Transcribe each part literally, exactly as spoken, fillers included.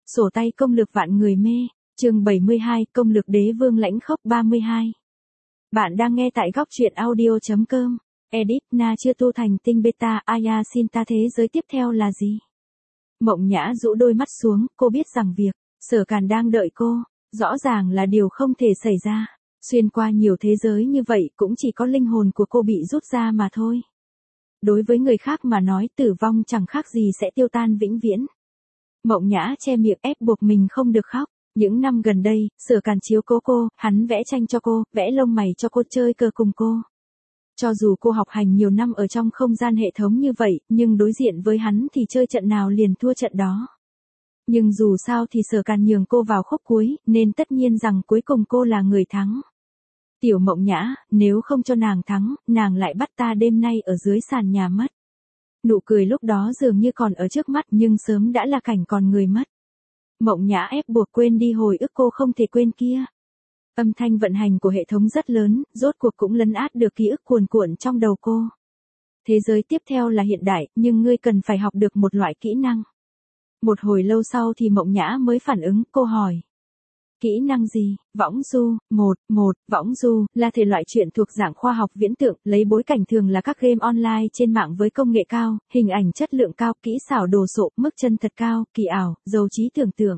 Sổ tay công lược vạn người mê, chương bảy mươi hai, công lược đế vương lãnh khốc ba mươi hai. Bạn đang nghe tại góc truyện audio.com. Edit, Na chưa tu thành tinh beta, Aya xin ta thế giới tiếp theo là gì? Mộng Nhã rũ đôi mắt xuống, cô biết rằng việc Sở Càn đang đợi cô, rõ ràng là điều không thể xảy ra. Xuyên qua nhiều thế giới như vậy cũng chỉ có linh hồn của cô bị rút ra mà thôi. Đối với người khác mà nói tử vong chẳng khác gì sẽ tiêu tan vĩnh viễn. Mộng Nhã che miệng ép buộc mình không được khóc. Những năm gần đây, Sở Càn chiếu cố cô, hắn vẽ tranh cho cô, vẽ lông mày cho cô, chơi cờ cùng cô. Cho dù cô học hành nhiều năm ở trong không gian hệ thống như vậy, nhưng đối diện với hắn thì chơi trận nào liền thua trận đó. Nhưng dù sao thì Sở Càn nhường cô vào khúc cuối, nên tất nhiên rằng cuối cùng cô là người thắng. Tiểu Mộng Nhã, nếu không cho nàng thắng, nàng lại bắt ta đêm nay ở dưới sàn nhà mất. Nụ cười lúc đó dường như còn ở trước mắt nhưng sớm đã là cảnh còn người mất. Mộng Nhã ép buộc quên đi hồi ức cô không thể quên kia. Âm thanh vận hành của hệ thống rất lớn, rốt cuộc cũng lấn át được ký ức cuồn cuộn trong đầu cô. Thế giới tiếp theo là hiện đại, nhưng ngươi cần phải học được một loại kỹ năng. Một hồi lâu sau thì Mộng Nhã mới phản ứng, cô hỏi. Kỹ năng gì? Võng du, một, một, Võng du, là thể loại truyện thuộc dạng khoa học viễn tưởng, lấy bối cảnh thường là các game online trên mạng với công nghệ cao, hình ảnh chất lượng cao, kỹ xảo đồ sộ, mức chân thật cao, kỳ ảo, giàu trí tưởng tượng.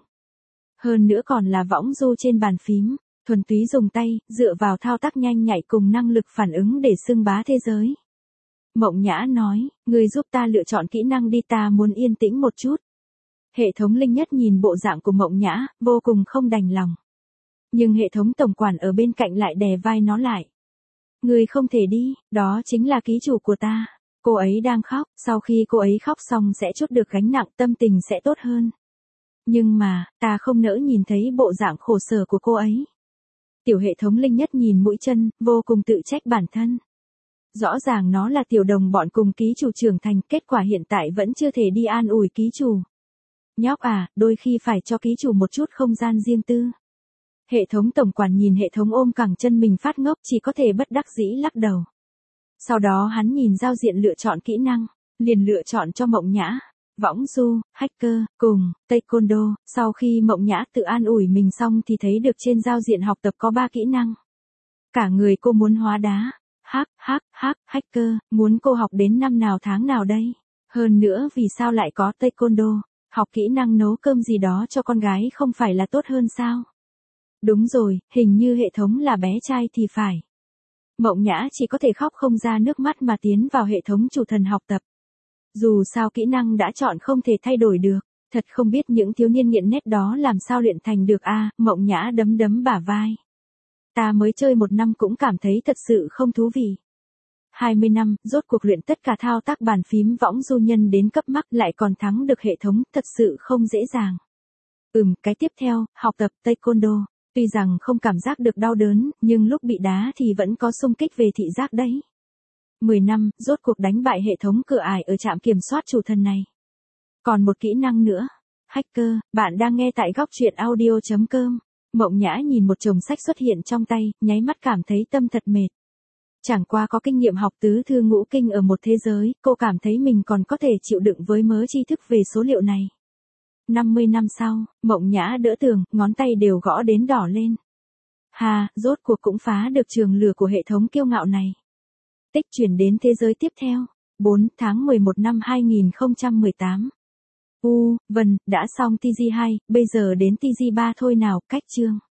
Hơn nữa còn là võng du trên bàn phím, thuần túy dùng tay, dựa vào thao tác nhanh nhạy cùng năng lực phản ứng để xưng bá thế giới. Mộng Nhã nói, ngươi giúp ta lựa chọn kỹ năng đi, ta muốn yên tĩnh một chút. Hệ thống linh nhất nhìn bộ dạng của Mộng Nhã, vô cùng không đành lòng. Nhưng hệ thống tổng quản ở bên cạnh lại đè vai nó lại. Ngươi không thể đi, đó chính là ký chủ của ta. Cô ấy đang khóc, sau khi cô ấy khóc xong sẽ trút được gánh nặng, tâm tình sẽ tốt hơn. Nhưng mà, ta không nỡ nhìn thấy bộ dạng khổ sở của cô ấy. Tiểu hệ thống linh nhất nhìn mũi chân, vô cùng tự trách bản thân. Rõ ràng nó là tiểu đồng bọn cùng ký chủ trưởng thành, kết quả hiện tại vẫn chưa thể đi an ủi ký chủ. Nhóc à, đôi khi phải cho ký chủ một chút không gian riêng tư. Hệ thống tổng quản nhìn hệ thống ôm cẳng chân mình phát ngốc, chỉ có thể bất đắc dĩ lắc đầu. Sau đó hắn nhìn giao diện lựa chọn kỹ năng, liền lựa chọn cho Mộng Nhã, võng du, hacker, cùng, taekwondo. Sau khi Mộng Nhã tự an ủi mình xong thì thấy được trên giao diện học tập có ba kỹ năng. Cả người cô muốn hóa đá, hack, hack, hack, hacker, muốn cô học đến năm nào tháng nào đây? Hơn nữa vì sao lại có taekwondo? Học kỹ năng nấu cơm gì đó cho con gái không phải là tốt hơn sao? Đúng rồi, hình như hệ thống là bé trai thì phải. Mộng Nhã chỉ có thể khóc không ra nước mắt mà tiến vào hệ thống chủ thần học tập. Dù sao kỹ năng đã chọn không thể thay đổi được, thật không biết những thiếu niên nghiện nét đó làm sao luyện thành được a. À, Mộng Nhã đấm đấm bả vai. Ta mới chơi một năm cũng cảm thấy thật sự không thú vị. hai mươi năm, rốt cuộc luyện tất cả thao tác bàn phím võng du nhân đến cấp mắc lại còn thắng được hệ thống, thật sự không dễ dàng. Ừm, cái tiếp theo, học tập taekwondo. Tuy rằng không cảm giác được đau đớn, nhưng lúc bị đá thì vẫn có xung kích về thị giác đấy. mười năm, rốt cuộc đánh bại hệ thống cửa ải ở trạm kiểm soát chủ thần này. Còn một kỹ năng nữa. Hacker, bạn đang nghe tại góc truyện audio.com. Mộng Nhã nhìn một chồng sách xuất hiện trong tay, nháy mắt cảm thấy tâm thật mệt. Chẳng qua có kinh nghiệm học tứ thư ngũ kinh ở một thế giới, cô cảm thấy mình còn có thể chịu đựng với mớ tri thức về số liệu này. năm mươi năm sau, Mộng Nhã đỡ tường, ngón tay đều gõ đến đỏ lên. Hà, rốt cuộc cũng phá được trường lửa của hệ thống kiêu ngạo này. Tích chuyển đến thế giới tiếp theo. bốn tháng mười một năm hai nghìn không trăm mười tám. U, vâng, đã xong tê giê hai, bây giờ đến tê giê ba thôi nào, cách chương.